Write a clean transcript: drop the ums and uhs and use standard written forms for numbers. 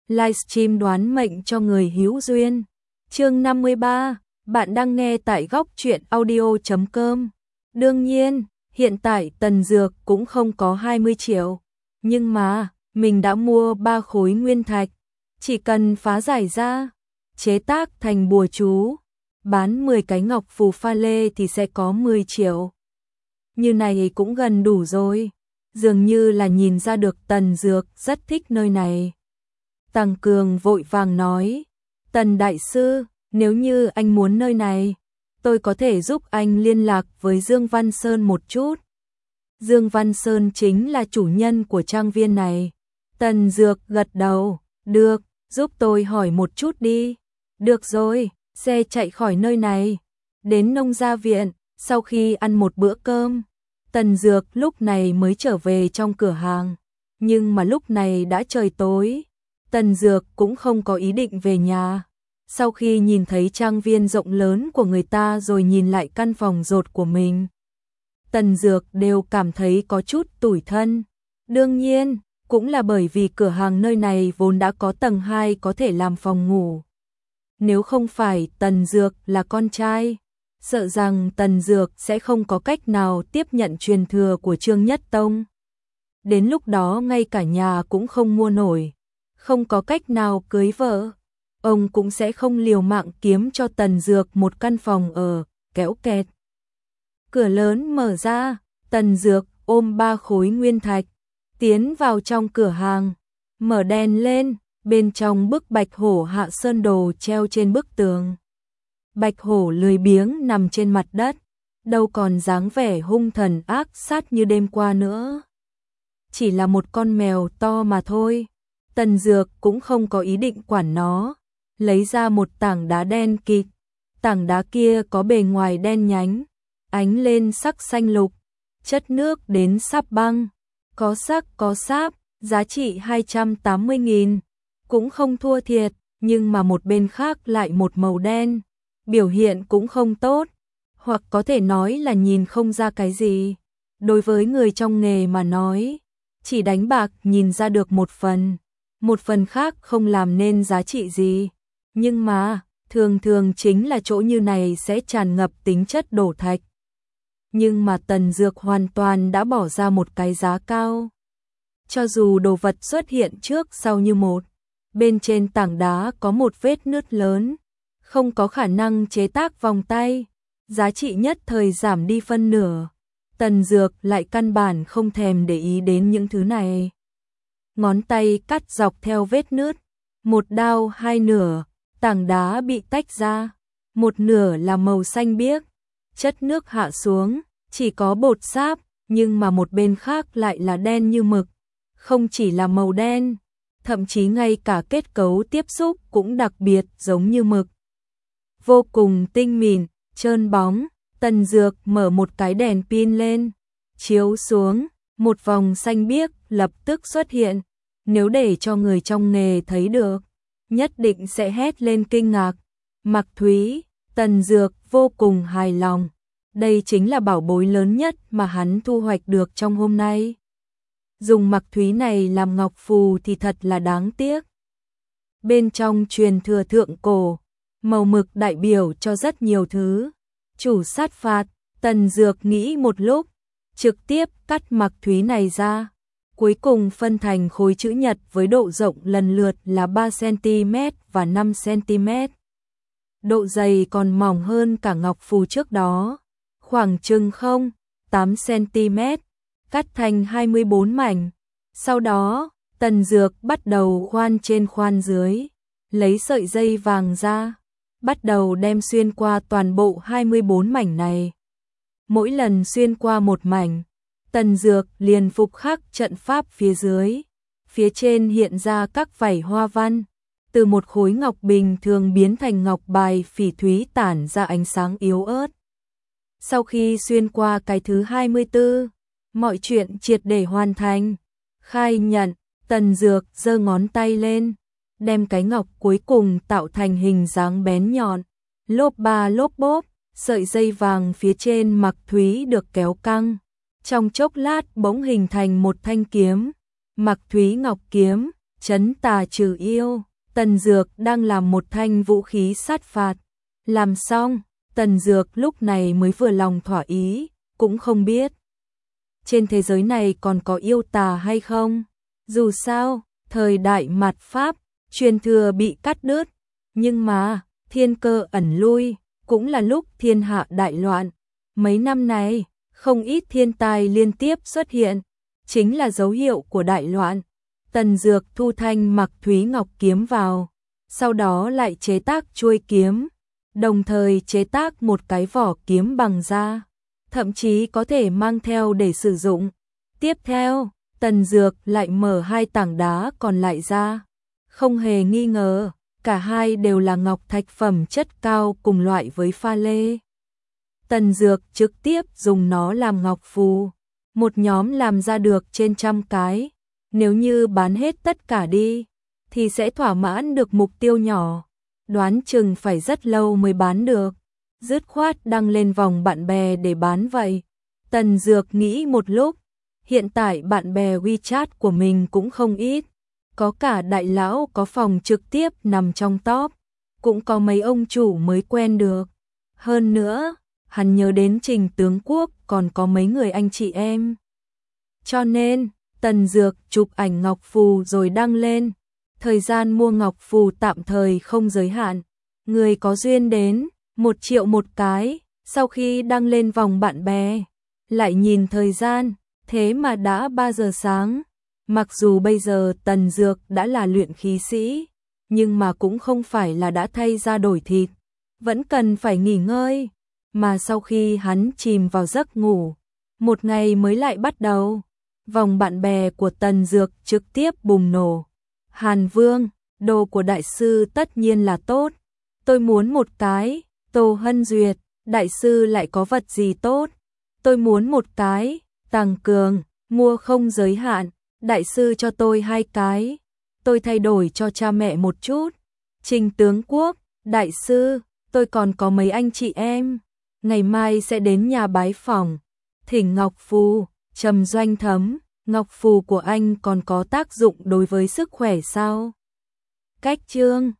livestream đoán mệnh cho người hữu duyên. Chương 53, bạn đang nghe tại góc truyện audio.com. Đương nhiên, hiện tại Tần Dược cũng không có 20 triệu, nhưng mà mình đã mua 3 khối nguyên thạch, chỉ cần phá giải ra, chế tác thành bùa chú, bán 10 cái ngọc phù pha lê thì sẽ có 10 triệu. Như này cũng gần đủ rồi. Dường như là nhìn ra được Tần Dược rất thích nơi này. Tăng Cường vội vàng nói, Tần Đại Sư, nếu như anh muốn nơi này, tôi có thể giúp anh liên lạc với Dương Văn Sơn một chút. Dương Văn Sơn chính là chủ nhân của trang viên này. Tần Dược gật đầu, được, giúp tôi hỏi một chút đi. Được rồi, xe chạy khỏi nơi này, đến nông gia viện, sau khi ăn một bữa cơm. Tần Dược lúc này mới trở về trong cửa hàng, nhưng mà lúc này đã trời tối. Tần Dược cũng không có ý định về nhà. Sau khi nhìn thấy trang viên rộng lớn của người ta rồi nhìn lại căn phòng rột của mình, Tần Dược đều cảm thấy có chút tủi thân. Đương nhiên, cũng là bởi vì cửa hàng nơi này vốn đã có tầng 2 có thể làm phòng ngủ. Nếu không phải Tần Dược là con trai, sợ rằng Tần Dược sẽ không có cách nào tiếp nhận truyền thừa của Trương Nhất Tông. Đến lúc đó ngay cả nhà cũng không mua nổi, không có cách nào cưới vợ, ông cũng sẽ không liều mạng kiếm cho Tần Dược một căn phòng ở, kéo kẹt. Cửa lớn mở ra, Tần Dược ôm 3 khối nguyên thạch, tiến vào trong cửa hàng, mở đèn lên, bên trong bức bạch hổ Hạ Sơn Đồ treo trên bức tường. Bạch hổ lười biếng nằm trên mặt đất, đâu còn dáng vẻ hung thần ác sát như đêm qua nữa. Chỉ là một con mèo to mà thôi. Tần Dược cũng không có ý định quản nó, lấy ra một tảng đá đen kịt. Tảng đá kia có bề ngoài đen nhánh, ánh lên sắc xanh lục, chất nước đến sáp băng, có sắc có sáp, giá trị 280.000, cũng không thua thiệt, nhưng mà một bên khác lại một màu đen, biểu hiện cũng không tốt, hoặc có thể nói là nhìn không ra cái gì. Đối với người trong nghề mà nói, chỉ đánh bạc nhìn ra được một phần khác không làm nên giá trị gì. Nhưng mà, thường thường chính là chỗ như này sẽ tràn ngập tính chất đổ thạch. Nhưng mà Tần Dược hoàn toàn đã bỏ ra một cái giá cao. Cho dù đồ vật xuất hiện trước sau như một, bên trên tảng đá có một vết nứt lớn, không có khả năng chế tác vòng tay, giá trị nhất thời giảm đi phân nửa. Tần Dược lại căn bản không thèm để ý đến những thứ này. Ngón tay cắt dọc theo vết nứt, một đao hai nửa, tảng đá bị tách ra, một nửa là màu xanh biếc, chất nước hạ xuống, chỉ có bột sáp, nhưng mà một bên khác lại là đen như mực. Không chỉ là màu đen, thậm chí ngay cả kết cấu tiếp xúc cũng đặc biệt giống như mực. Vô cùng tinh mịn, trơn bóng. Tần Dược mở một cái đèn pin lên, chiếu xuống, một vòng xanh biếc lập tức xuất hiện. Nếu để cho người trong nghề thấy được, nhất định sẽ hét lên kinh ngạc. Mặc Thúy, Tần Dược vô cùng hài lòng. Đây chính là bảo bối lớn nhất mà hắn thu hoạch được trong hôm nay. Dùng Mặc Thúy này làm ngọc phù thì thật là đáng tiếc. Bên trong truyền thừa thượng cổ, màu mực đại biểu cho rất nhiều thứ. Chủ sát phạt, Tần Dược nghĩ một lúc, trực tiếp cắt Mặc Thúy này ra. Cuối cùng phân thành khối chữ nhật với độ rộng lần lượt là 3cm và 5cm. Độ dày còn mỏng hơn cả ngọc phù trước đó, khoảng chừng 0,8cm, cắt thành 24 mảnh. Sau đó, Tần Dược bắt đầu khoan trên khoan dưới, lấy sợi dây vàng ra, bắt đầu đem xuyên qua toàn bộ 24 mảnh này. Mỗi lần xuyên qua một mảnh, Tần Dược liền phục khắc trận pháp phía dưới. Phía trên hiện ra các vảy hoa văn, từ một khối ngọc bình thường biến thành ngọc bài phỉ thúy tản ra ánh sáng yếu ớt. Sau khi xuyên qua cái thứ 24, mọi chuyện triệt để hoàn thành. Khai nhận, Tần Dược giơ ngón tay lên, đem cái ngọc cuối cùng tạo thành hình dáng bén nhọn, lốp ba lốp bốp, sợi dây vàng phía trên Mặc Thúy được kéo căng. Trong chốc lát bỗng hình thành một thanh kiếm, Mặc Thúy ngọc kiếm, trấn tà trừ yêu. Tần Dược đang làm một thanh vũ khí sát phạt. Làm xong, Tần Dược lúc này mới vừa lòng thỏa ý, cũng không biết trên thế giới này còn có yêu tà hay không. Dù sao, thời đại mạt Pháp, truyền thừa bị cắt đứt, nhưng mà thiên cơ ẩn lui, cũng là lúc thiên hạ đại loạn. Mấy năm này, không ít thiên tai liên tiếp xuất hiện, chính là dấu hiệu của đại loạn. Tần Dược thu thanh mặc Thúy Ngọc kiếm vào, sau đó lại chế tác chuôi kiếm, đồng thời chế tác một cái vỏ kiếm bằng da, thậm chí có thể mang theo để sử dụng. Tiếp theo, Tần Dược lại mở hai tảng đá còn lại ra. Không hề nghi ngờ, cả hai đều là ngọc thạch phẩm chất cao cùng loại với pha lê. Tần Dược trực tiếp dùng nó làm ngọc phù, một nhóm làm ra được trên 100 cái. Nếu như bán hết tất cả đi, thì sẽ thỏa mãn được mục tiêu nhỏ. Đoán chừng phải rất lâu mới bán được. Dứt khoát đăng lên vòng bạn bè để bán vậy. Tần Dược nghĩ một lúc, hiện tại bạn bè WeChat của mình cũng không ít. Có cả đại lão có phòng trực tiếp nằm trong top, cũng có mấy ông chủ mới quen được. Hơn nữa, hắn nhớ đến Trình tướng quốc còn có mấy người anh chị em. Cho nên, Tần Dược chụp ảnh ngọc phù rồi đăng lên. Thời gian mua ngọc phù tạm thời không giới hạn. Người có duyên đến, 1 triệu một cái. Sau khi đăng lên vòng bạn bè, lại nhìn thời gian, thế mà đã 3 giờ sáng. Mặc dù bây giờ Tần Dược đã là luyện khí sĩ, nhưng mà cũng không phải là đã thay da đổi thịt, vẫn cần phải nghỉ ngơi. Mà sau khi hắn chìm vào giấc ngủ, một ngày mới lại bắt đầu. Vòng bạn bè của Tần Dược trực tiếp bùng nổ. Hàn Vương, đồ của đại sư tất nhiên là tốt. Tôi muốn một cái. Tô Hân Duyệt, đại sư lại có vật gì tốt? Tôi muốn một cái. Tàng Cường, mua không giới hạn. Đại sư cho tôi 2 cái. Tôi thay đổi cho cha mẹ một chút. Trình tướng quốc, đại sư, tôi còn có mấy anh chị em. Ngày mai sẽ đến nhà bái phỏng. Thỉnh ngọc phù. Trầm Doanh Thấm, ngọc phù của anh còn có tác dụng đối với sức khỏe sao? Cách chương